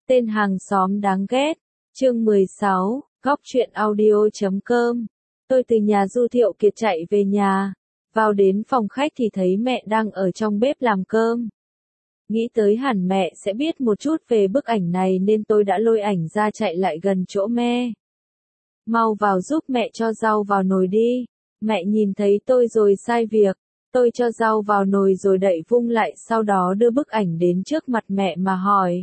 Tên hàng xóm đáng ghét. Chương 16, Góc truyện audio.com. Tôi từ nhà Du Thiệu Kiệt chạy về nhà. Vào đến phòng khách thì thấy mẹ đang ở trong bếp làm cơm. Nghĩ tới hẳn mẹ sẽ biết một chút về bức ảnh này nên tôi đã lôi ảnh ra chạy lại gần chỗ mẹ. Mau vào giúp mẹ cho rau vào nồi đi. Mẹ nhìn thấy tôi rồi sai việc. Tôi cho rau vào nồi rồi đậy vung lại, sau đó đưa bức ảnh đến trước mặt mẹ mà hỏi.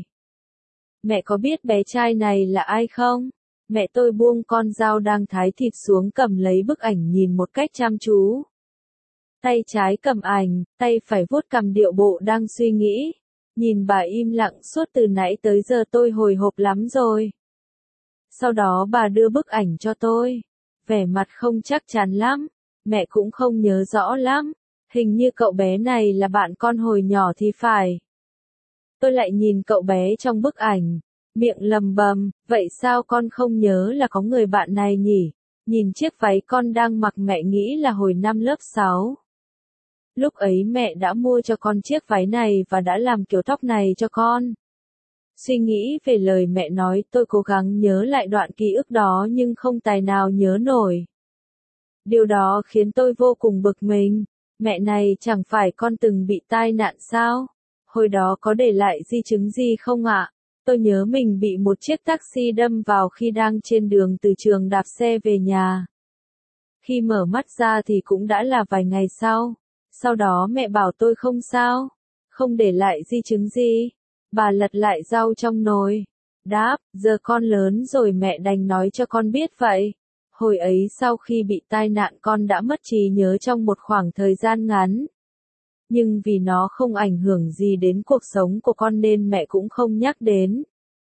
Mẹ có biết bé trai này là ai không? Mẹ tôi buông con dao đang thái thịt xuống, cầm lấy bức ảnh nhìn một cách chăm chú. Tay trái cầm ảnh, tay phải vuốt cằm điệu bộ đang suy nghĩ. Nhìn bà im lặng suốt từ nãy tới giờ tôi hồi hộp lắm rồi. Sau đó bà đưa bức ảnh cho tôi. Vẻ mặt không chắc chắn lắm. Mẹ cũng không nhớ rõ lắm. Hình như cậu bé này là bạn con hồi nhỏ thì phải. Tôi lại nhìn cậu bé trong bức ảnh. Miệng lầm bầm, vậy sao con không nhớ là có người bạn này nhỉ? Nhìn chiếc váy con đang mặc mẹ nghĩ là hồi năm lớp 6. Lúc ấy mẹ đã mua cho con chiếc váy này và đã làm kiểu tóc này cho con. Suy nghĩ về lời mẹ nói, tôi cố gắng nhớ lại đoạn ký ức đó nhưng không tài nào nhớ nổi. Điều đó khiến tôi vô cùng bực mình. Mẹ này, chẳng phải con từng bị tai nạn sao? Hồi đó có để lại di chứng gì không ạ? Tôi nhớ mình bị một chiếc taxi đâm vào khi đang trên đường từ trường đạp xe về nhà. Khi mở mắt ra thì cũng đã là vài ngày sau. Sau đó mẹ bảo tôi không sao, không để lại di chứng gì. Bà lật lại rau trong nồi. Đáp, giờ con lớn rồi mẹ đành nói cho con biết vậy. Hồi ấy sau khi bị tai nạn con đã mất trí nhớ trong một khoảng thời gian ngắn. Nhưng vì nó không ảnh hưởng gì đến cuộc sống của con nên mẹ cũng không nhắc đến.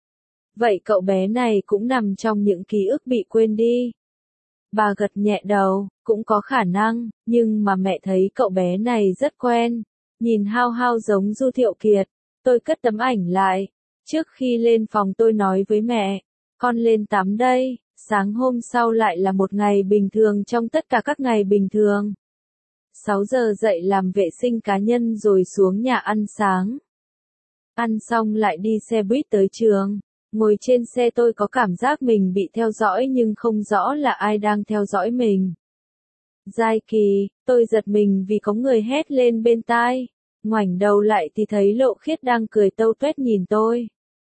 Vậy cậu bé này cũng nằm trong những ký ức bị quên đi. Bà gật nhẹ đầu, cũng có khả năng, nhưng mà mẹ thấy cậu bé này rất quen. Nhìn hao hao giống Du Thiệu Kiệt. Tôi cất tấm ảnh lại. Trước khi lên phòng tôi nói với mẹ, con lên tắm đây. Sáng hôm sau lại là một ngày bình thường trong tất cả các ngày bình thường. 6 giờ dậy làm vệ sinh cá nhân rồi xuống nhà ăn sáng. Ăn xong lại đi xe buýt tới trường. Ngồi trên xe tôi có cảm giác mình bị theo dõi nhưng không rõ là ai đang theo dõi mình. Giai Kỳ, tôi giật mình vì có người hét lên bên tai. Ngoảnh đầu lại thì thấy Lộ Khiết đang cười tâu tuét nhìn tôi.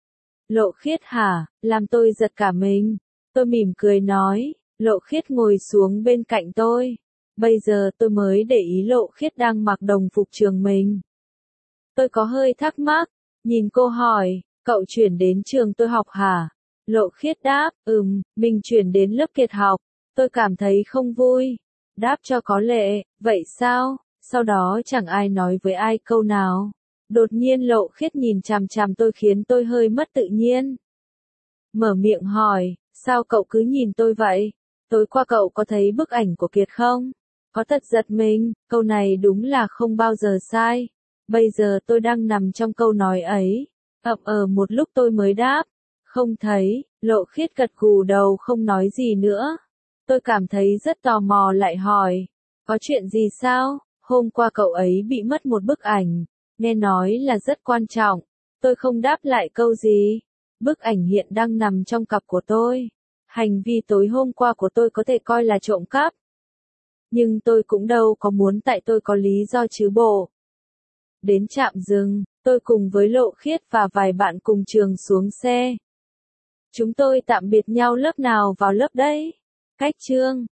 Lộ Khiết hả? Làm tôi giật cả mình. Tôi mỉm cười nói. Lộ Khiết ngồi xuống bên cạnh tôi. Bây giờ tôi mới để ý Lộ Khiết đang mặc đồng phục trường mình. Tôi có hơi thắc mắc. Nhìn cô hỏi, cậu chuyển đến trường tôi học hả? Lộ Khiết đáp, mình chuyển đến lớp Kiệt học. Tôi cảm thấy không vui. Đáp cho có lệ, vậy sao? Sau đó chẳng ai nói với ai câu nào. Đột nhiên Lộ Khiết nhìn chằm chằm tôi khiến tôi hơi mất tự nhiên. Mở miệng hỏi, sao cậu cứ nhìn tôi vậy? Tối qua cậu có thấy bức ảnh của Kiệt không? Có thật giật mình, câu này đúng là không bao giờ sai. Bây giờ tôi đang nằm trong câu nói ấy. Một lúc tôi mới đáp. Không thấy, Lộ Khiết gật gù đầu không nói gì nữa. Tôi cảm thấy rất tò mò lại hỏi. Có chuyện gì sao? Hôm qua cậu ấy bị mất một bức ảnh. Nghe nói là rất quan trọng. Tôi không đáp lại câu gì. Bức ảnh hiện đang nằm trong cặp của tôi. Hành vi tối hôm qua của tôi có thể coi là trộm cắp. Nhưng tôi cũng đâu có muốn, tại tôi có lý do chứ bộ. Đến trạm dừng, tôi cùng với Lộ Khiết và vài bạn cùng trường xuống xe. Chúng tôi tạm biệt nhau lớp nào vào lớp đấy? Cách chương